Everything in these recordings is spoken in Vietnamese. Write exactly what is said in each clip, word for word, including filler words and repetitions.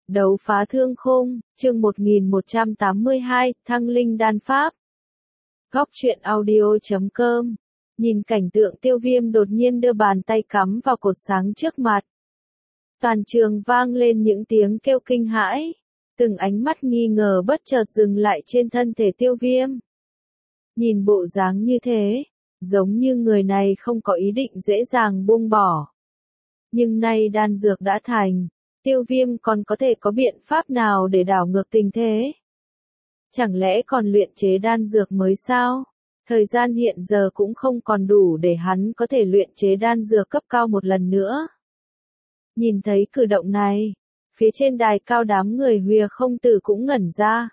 Đấu phá thương khung, chương một nghìn một trăm tám mươi hai, Thăng Linh Đan Pháp. Góc truyện audio chấm com. Nhìn cảnh tượng Tiêu Viêm đột nhiên đưa bàn tay cắm vào cột sáng trước mặt. Toàn trường vang lên những tiếng kêu kinh hãi. Từng ánh mắt nghi ngờ bất chợt dừng lại trên thân thể Tiêu Viêm. Nhìn bộ dáng như thế, giống như người này không có ý định dễ dàng buông bỏ. Nhưng nay đan dược đã thành. Tiêu Viêm còn có thể có biện pháp nào để đảo ngược tình thế? Chẳng lẽ còn luyện chế đan dược mới sao? Thời gian hiện giờ cũng không còn đủ để hắn có thể luyện chế đan dược cấp cao một lần nữa. Nhìn thấy cử động này, phía trên đài cao đám người Huyền Không Tử cũng ngẩn ra.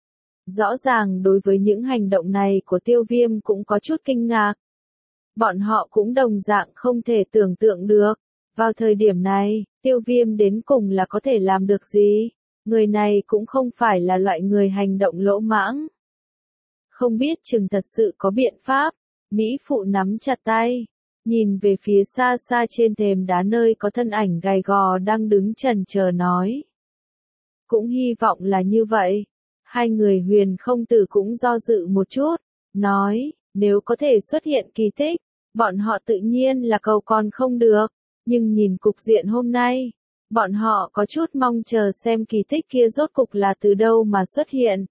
Rõ ràng đối với những hành động này của Tiêu Viêm cũng có chút kinh ngạc. Bọn họ cũng đồng dạng không thể tưởng tượng được. Vào thời điểm này, Tiêu Viêm đến cùng là có thể làm được gì? Người này cũng không phải là loại người hành động lỗ mãng. Không biết chừng thật sự có biện pháp. Mỹ phụ nắm chặt tay, nhìn về phía xa xa trên thềm đá nơi có thân ảnh gầy gò đang đứng chần chờ nói. Cũng hy vọng là như vậy. Hai người Huyền Không Tử cũng do dự một chút, nói, nếu có thể xuất hiện kỳ tích, bọn họ tự nhiên là cầu còn không được. Nhưng nhìn cục diện hôm nay, bọn họ có chút mong chờ xem kỳ tích kia rốt cục là từ đâu mà xuất hiện.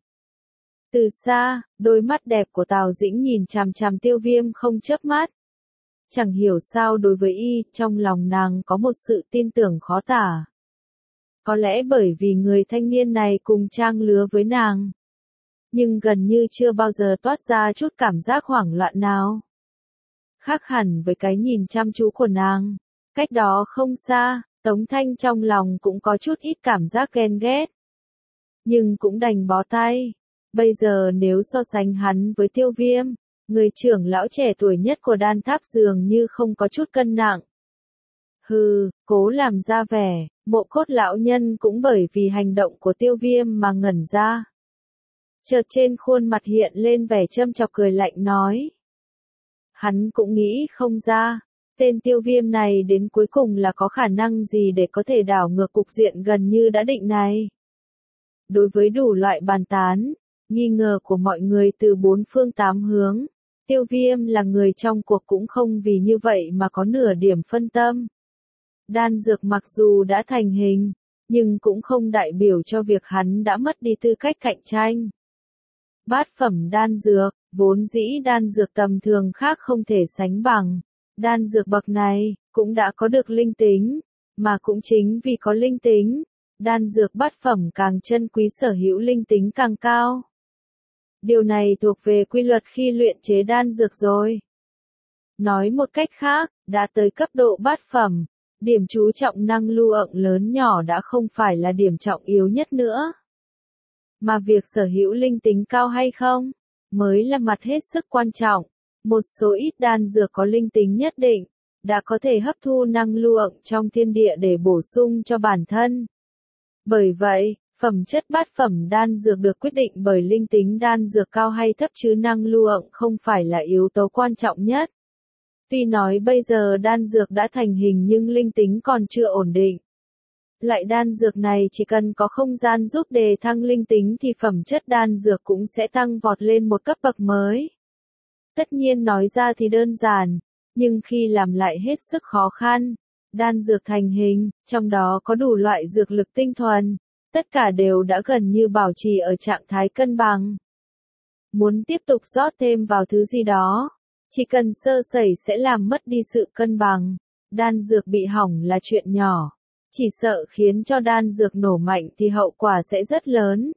Từ xa, đôi mắt đẹp của Tào Dĩnh nhìn chằm chằm Tiêu Viêm không chớp mắt. Chẳng hiểu sao đối với y, trong lòng nàng có một sự tin tưởng khó tả. Có lẽ bởi vì người thanh niên này cùng trang lứa với nàng. Nhưng gần như chưa bao giờ toát ra chút cảm giác hoảng loạn nào. Khác hẳn với cái nhìn chăm chú của nàng. Cách đó không xa, Tống Thanh trong lòng cũng có chút ít cảm giác ghen ghét. Nhưng cũng đành bó tay. Bây giờ nếu so sánh hắn với Tiêu Viêm, người trưởng lão trẻ tuổi nhất của đan tháp dường như không có chút cân nặng. Hừ, cố làm ra vẻ, Mộ Cốt lão nhân cũng bởi vì hành động của Tiêu Viêm mà ngẩn ra. Chợt trên khuôn mặt hiện lên vẻ châm chọc cười lạnh nói. Hắn cũng nghĩ không ra. Tên Tiêu Viêm này đến cuối cùng là có khả năng gì để có thể đảo ngược cục diện gần như đã định này. Đối với đủ loại bàn tán, nghi ngờ của mọi người từ bốn phương tám hướng, Tiêu Viêm là người trong cuộc cũng không vì như vậy mà có nửa điểm phân tâm. Đan dược mặc dù đã thành hình, nhưng cũng không đại biểu cho việc hắn đã mất đi tư cách cạnh tranh. Bát phẩm đan dược, vốn dĩ đan dược tầm thường khác không thể sánh bằng. Đan dược bậc này, cũng đã có được linh tính, mà cũng chính vì có linh tính, đan dược bát phẩm càng chân quý sở hữu linh tính càng cao. Điều này thuộc về quy luật khi luyện chế đan dược rồi. Nói một cách khác, đã tới cấp độ bát phẩm, điểm chú trọng năng lượng lớn nhỏ đã không phải là điểm trọng yếu nhất nữa. Mà việc sở hữu linh tính cao hay không, mới là mặt hết sức quan trọng. Một số ít đan dược có linh tính nhất định, đã có thể hấp thu năng lượng trong thiên địa để bổ sung cho bản thân. Bởi vậy, phẩm chất bát phẩm đan dược được quyết định bởi linh tính đan dược cao hay thấp chứ năng lượng không phải là yếu tố quan trọng nhất. Tuy nói bây giờ đan dược đã thành hình nhưng linh tính còn chưa ổn định. Loại đan dược này chỉ cần có không gian giúp đề thăng linh tính thì phẩm chất đan dược cũng sẽ tăng vọt lên một cấp bậc mới. Tất nhiên nói ra thì đơn giản, nhưng khi làm lại hết sức khó khăn. Đan dược thành hình, trong đó có đủ loại dược lực tinh thuần, tất cả đều đã gần như bảo trì ở trạng thái cân bằng. Muốn tiếp tục rót thêm vào thứ gì đó, chỉ cần sơ sẩy sẽ làm mất đi sự cân bằng. Đan dược bị hỏng là chuyện nhỏ, chỉ sợ khiến cho đan dược nổ mạnh thì hậu quả sẽ rất lớn.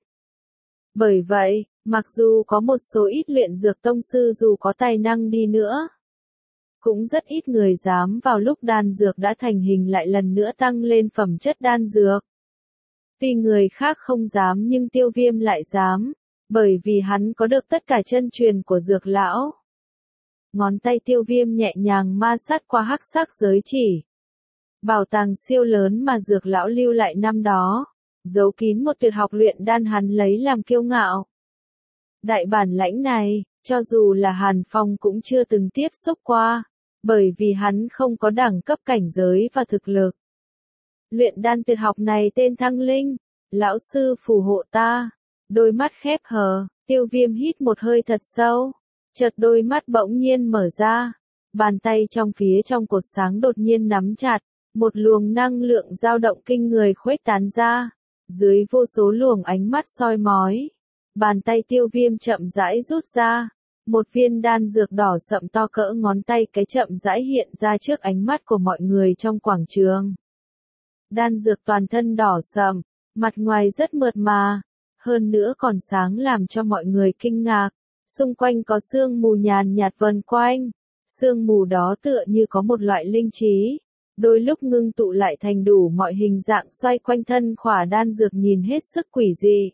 Bởi vậy, mặc dù có một số ít luyện dược tông sư dù có tài năng đi nữa, cũng rất ít người dám vào lúc đan dược đã thành hình lại lần nữa tăng lên phẩm chất đan dược. Vì người khác không dám nhưng Tiêu Viêm lại dám, bởi vì hắn có được tất cả chân truyền của dược lão. Ngón tay Tiêu Viêm nhẹ nhàng ma sát qua hắc sắc giới chỉ. Bảo tàng siêu lớn mà dược lão lưu lại năm đó, giấu kín một tuyệt học luyện đan hắn lấy làm kiêu ngạo. Đại bản lãnh này, cho dù là Hàn Phong cũng chưa từng tiếp xúc qua, bởi vì hắn không có đẳng cấp cảnh giới và thực lực. Luyện đan tuyệt học này tên Thăng Linh, Lão sư phù hộ ta. Đôi mắt khép hờ, Tiêu Viêm hít một hơi thật sâu. Chợt đôi mắt bỗng nhiên mở ra. Bàn tay trong phía trong cột sáng đột nhiên nắm chặt. Một luồng năng lượng dao động kinh người khuếch tán ra. Dưới vô số luồng ánh mắt soi mói. Bàn tay Tiêu Viêm chậm rãi rút ra. Một viên đan dược đỏ sậm to cỡ ngón tay cái chậm rãi hiện ra trước ánh mắt của mọi người trong quảng trường. Đan dược toàn thân đỏ sậm, mặt ngoài rất mượt mà, hơn nữa còn sáng làm cho mọi người kinh ngạc. Xung quanh có sương mù nhàn nhạt vần quanh, sương mù đó tựa như có một loại linh trí, đôi lúc ngưng tụ lại thành đủ mọi hình dạng xoay quanh thân khỏa đan dược nhìn hết sức quỷ dị.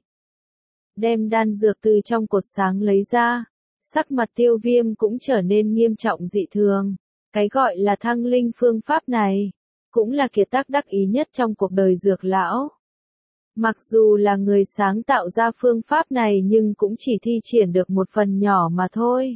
Đem đan dược từ trong cột sáng lấy ra, sắc mặt Tiêu Viêm cũng trở nên nghiêm trọng dị thường. Cái gọi là thăng linh phương pháp này, cũng là kiệt tác đắc ý nhất trong cuộc đời dược lão. Mặc dù là người sáng tạo ra phương pháp này nhưng cũng chỉ thi triển được một phần nhỏ mà thôi.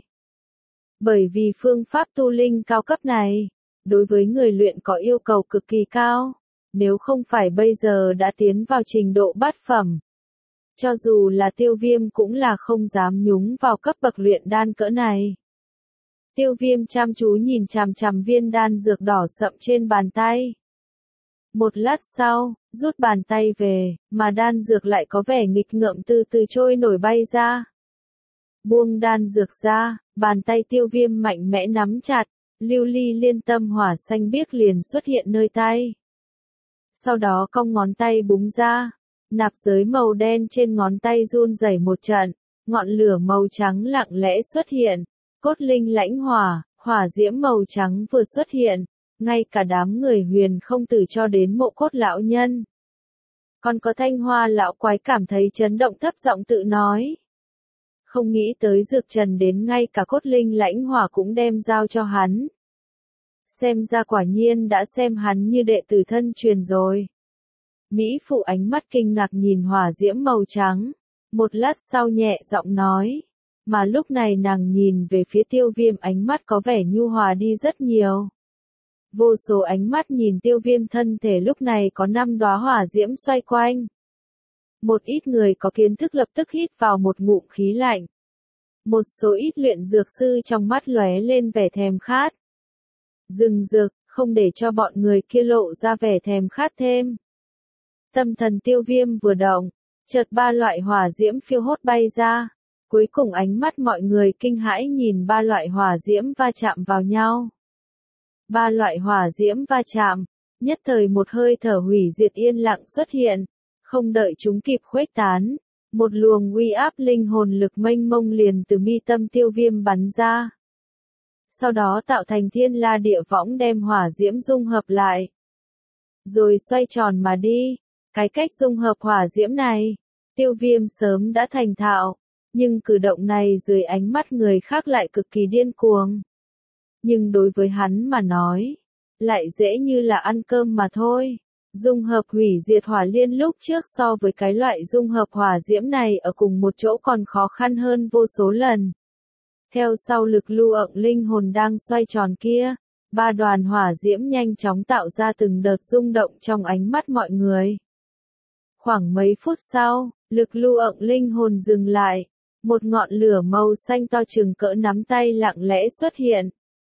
Bởi vì phương pháp tu linh cao cấp này, đối với người luyện có yêu cầu cực kỳ cao, nếu không phải bây giờ đã tiến vào trình độ bát phẩm. Cho dù là Tiêu Viêm cũng là không dám nhúng vào cấp bậc luyện đan cỡ này. Tiêu Viêm chăm chú nhìn chằm chằm viên đan dược đỏ sậm trên bàn tay. Một lát sau, rút bàn tay về, mà đan dược lại có vẻ nghịch ngợm từ từ trôi nổi bay ra. Buông đan dược ra, bàn tay Tiêu Viêm mạnh mẽ nắm chặt, lưu ly liên tâm hỏa xanh biếc liền xuất hiện nơi tay. Sau đó cong ngón tay búng ra, nạp giới màu đen trên ngón tay run rẩy một trận, ngọn lửa màu trắng lặng lẽ xuất hiện, cốt linh lãnh hỏa, hỏa diễm màu trắng vừa xuất hiện, ngay cả đám người Huyền không tử cho đến mộ cốt lão nhân. Còn có Thanh Hoa lão quái cảm thấy chấn động thấp giọng tự nói. Không nghĩ tới Dược Trần đến ngay cả cốt linh lãnh hỏa cũng đem giao cho hắn. Xem ra quả nhiên đã xem hắn như đệ tử thân truyền rồi. Mỹ phụ ánh mắt kinh ngạc nhìn hỏa diễm màu trắng, một lát sau nhẹ giọng nói, mà lúc này nàng nhìn về phía Tiêu Viêm ánh mắt có vẻ nhu hòa đi rất nhiều. Vô số ánh mắt nhìn Tiêu Viêm thân thể lúc này có năm đóa hỏa diễm xoay quanh. Một ít người có kiến thức lập tức hít vào một ngụm khí lạnh. Một số ít luyện dược sư trong mắt lóe lên vẻ thèm khát. Dừng dực, không để cho bọn người kia lộ ra vẻ thèm khát thêm. Tâm thần Tiêu Viêm vừa động, chợt ba loại hỏa diễm phiêu hốt bay ra. Cuối cùng ánh mắt mọi người kinh hãi nhìn ba loại hỏa diễm va chạm vào nhau. Ba loại hỏa diễm va chạm, nhất thời một hơi thở hủy diệt yên lặng xuất hiện, không đợi chúng kịp khuếch tán, một luồng uy áp linh hồn lực mênh mông liền từ mi tâm Tiêu Viêm bắn ra. Sau đó tạo thành thiên la địa võng đem hỏa diễm dung hợp lại. Rồi xoay tròn mà đi, cái cách dung hợp hỏa diễm này, Tiêu Viêm sớm đã thành thạo, nhưng cử động này dưới ánh mắt người khác lại cực kỳ điên cuồng. Nhưng đối với hắn mà nói, lại dễ như là ăn cơm mà thôi. Dung hợp hủy diệt hỏa liên lúc trước so với cái loại dung hợp hỏa diễm này ở cùng một chỗ còn khó khăn hơn vô số lần. Theo sau lực lưu ẩn linh hồn đang xoay tròn kia, ba đoàn hỏa diễm nhanh chóng tạo ra từng đợt rung động trong ánh mắt mọi người. Khoảng mấy phút sau, lực lưu ẩn linh hồn dừng lại, một ngọn lửa màu xanh to chừng cỡ nắm tay lặng lẽ xuất hiện.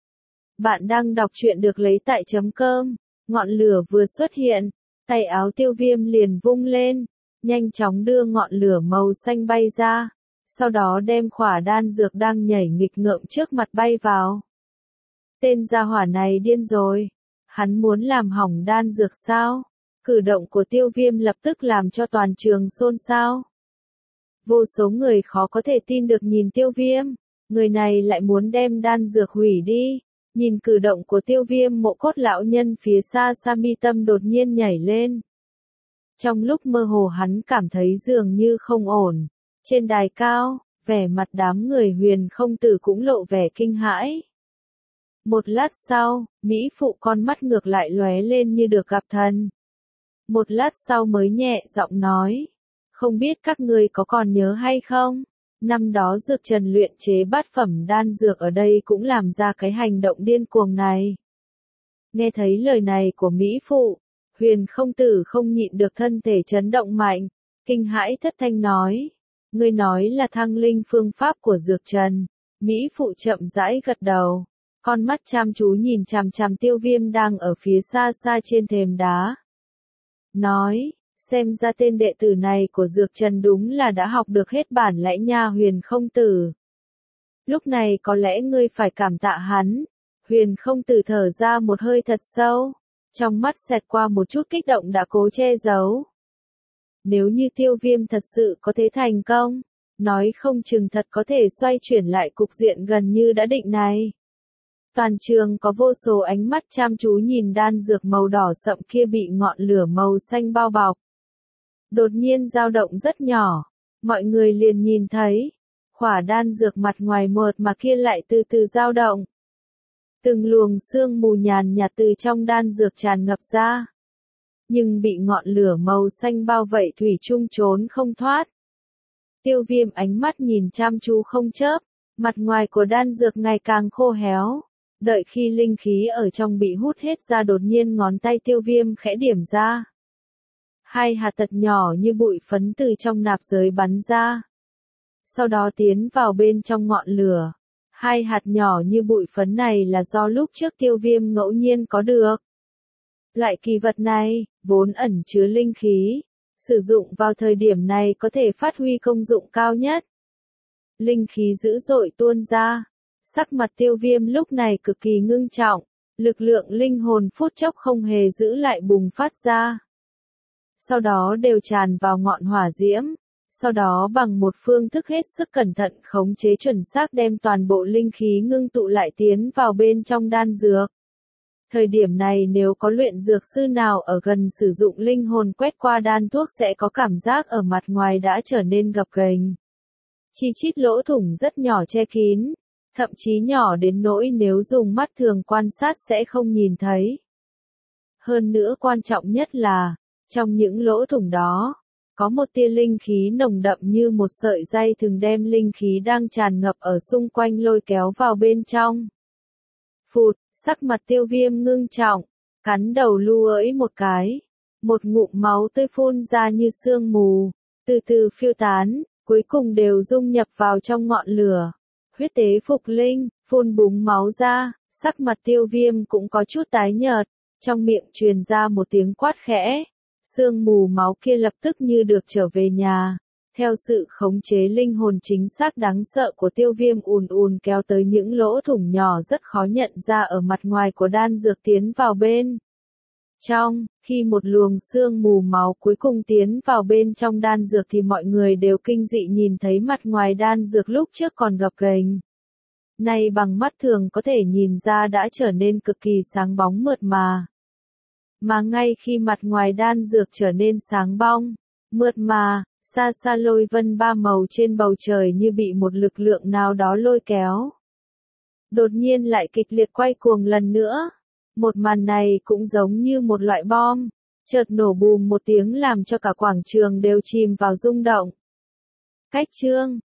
Bạn đang đọc truyện được lấy tại chấm cơm, ngọn lửa vừa xuất hiện, tay áo Tiêu Viêm liền vung lên, nhanh chóng đưa ngọn lửa màu xanh bay ra, sau đó đem khỏa đan dược đang nhảy nghịch ngợm trước mặt bay vào. Tên gia hỏa này điên rồi, hắn muốn làm hỏng đan dược sao? Cử động của Tiêu Viêm lập tức làm cho toàn trường xôn xao. Vô số người khó có thể tin được nhìn Tiêu Viêm, người này lại muốn đem đan dược hủy đi. Nhìn cử động của Tiêu Viêm, mộ cốt lão nhân phía xa xa mi tâm đột nhiên nhảy lên. Trong lúc mơ hồ hắn cảm thấy dường như không ổn. Trên đài cao, vẻ mặt đám người Huyền không tử cũng lộ vẻ kinh hãi. Một lát sau, Mỹ phụ con mắt ngược lại lóe lên như được gặp thần. Một lát sau mới nhẹ giọng nói, không biết các ngươi có còn nhớ hay không? Năm đó Dược Trần luyện chế bát phẩm đan dược ở đây cũng làm ra cái hành động điên cuồng này. Nghe thấy lời này của Mỹ phụ, Huyền không tử không nhịn được thân thể chấn động mạnh, kinh hãi thất thanh nói. Ngươi nói là thăng linh phương pháp của Dược Trần. Mỹ phụ chậm rãi gật đầu. Con mắt chăm chú nhìn chằm chằm Tiêu Viêm đang ở phía xa xa trên thềm đá. Nói, xem ra tên đệ tử này của Dược Trần đúng là đã học được hết bản lãnh nha Huyền không tử. Lúc này có lẽ ngươi phải cảm tạ hắn. Huyền không tử thở ra một hơi thật sâu. Trong mắt xẹt qua một chút kích động đã cố che giấu. Nếu như Tiêu Viêm thật sự có thể thành công, nói không chừng thật có thể xoay chuyển lại cục diện gần như đã định này. Toàn trường có vô số ánh mắt chăm chú nhìn đan dược màu đỏ sậm kia bị ngọn lửa màu xanh bao bọc. Đột nhiên dao động rất nhỏ, mọi người liền nhìn thấy, khỏa đan dược mặt ngoài mượt mà kia lại từ từ dao động. Từng luồng sương mù nhàn nhạt từ trong đan dược tràn ngập ra. Nhưng bị ngọn lửa màu xanh bao vây thủy chung trốn không thoát. Tiêu Viêm ánh mắt nhìn chăm chú không chớp, mặt ngoài của đan dược ngày càng khô héo. Đợi khi linh khí ở trong bị hút hết ra đột nhiên ngón tay Tiêu Viêm khẽ điểm ra. Hai hạt thật nhỏ như bụi phấn từ trong nạp giới bắn ra. Sau đó tiến vào bên trong ngọn lửa. Hai hạt nhỏ như bụi phấn này là do lúc trước Tiêu Viêm ngẫu nhiên có được. Loại kỳ vật này, vốn ẩn chứa linh khí, sử dụng vào thời điểm này có thể phát huy công dụng cao nhất. Linh khí dữ dội tuôn ra, sắc mặt Tiêu Viêm lúc này cực kỳ ngưng trọng, lực lượng linh hồn phút chốc không hề giữ lại bùng phát ra. Sau đó đều tràn vào ngọn hỏa diễm, sau đó bằng một phương thức hết sức cẩn thận khống chế chuẩn xác đem toàn bộ linh khí ngưng tụ lại tiến vào bên trong đan dược. Thời điểm này nếu có luyện dược sư nào ở gần sử dụng linh hồn quét qua đan thuốc sẽ có cảm giác ở mặt ngoài đã trở nên gập ghềnh. Chi chít lỗ thủng rất nhỏ che kín, thậm chí nhỏ đến nỗi nếu dùng mắt thường quan sát sẽ không nhìn thấy. Hơn nữa quan trọng nhất là, trong những lỗ thủng đó, có một tia linh khí nồng đậm như một sợi dây thường đem linh khí đang tràn ngập ở xung quanh lôi kéo vào bên trong. Phụt, sắc mặt Tiêu Viêm ngưng trọng, cắn đầu lu ỡi một cái, một ngụm máu tươi phun ra như sương mù, từ từ phiêu tán, cuối cùng đều dung nhập vào trong ngọn lửa. Huyết tế phục linh, phun búng máu ra, sắc mặt Tiêu Viêm cũng có chút tái nhợt, trong miệng truyền ra một tiếng quát khẽ. Sương mù máu kia lập tức như được trở về nhà, theo sự khống chế linh hồn chính xác đáng sợ của Tiêu Viêm ùn ùn kéo tới những lỗ thủng nhỏ rất khó nhận ra ở mặt ngoài của đan dược tiến vào bên trong. Khi một luồng sương mù máu cuối cùng tiến vào bên trong đan dược thì mọi người đều kinh dị nhìn thấy mặt ngoài đan dược lúc trước còn gập ghềnh. Nay bằng mắt thường có thể nhìn ra đã trở nên cực kỳ sáng bóng mượt mà. Mà ngay khi mặt ngoài đan dược trở nên sáng bong, mượt mà, xa xa lôi vân ba màu trên bầu trời như bị một lực lượng nào đó lôi kéo. Đột nhiên lại kịch liệt quay cuồng lần nữa. Một màn này cũng giống như một loại bom, chợt nổ bùm một tiếng làm cho cả quảng trường đều chìm vào rung động. Cách chương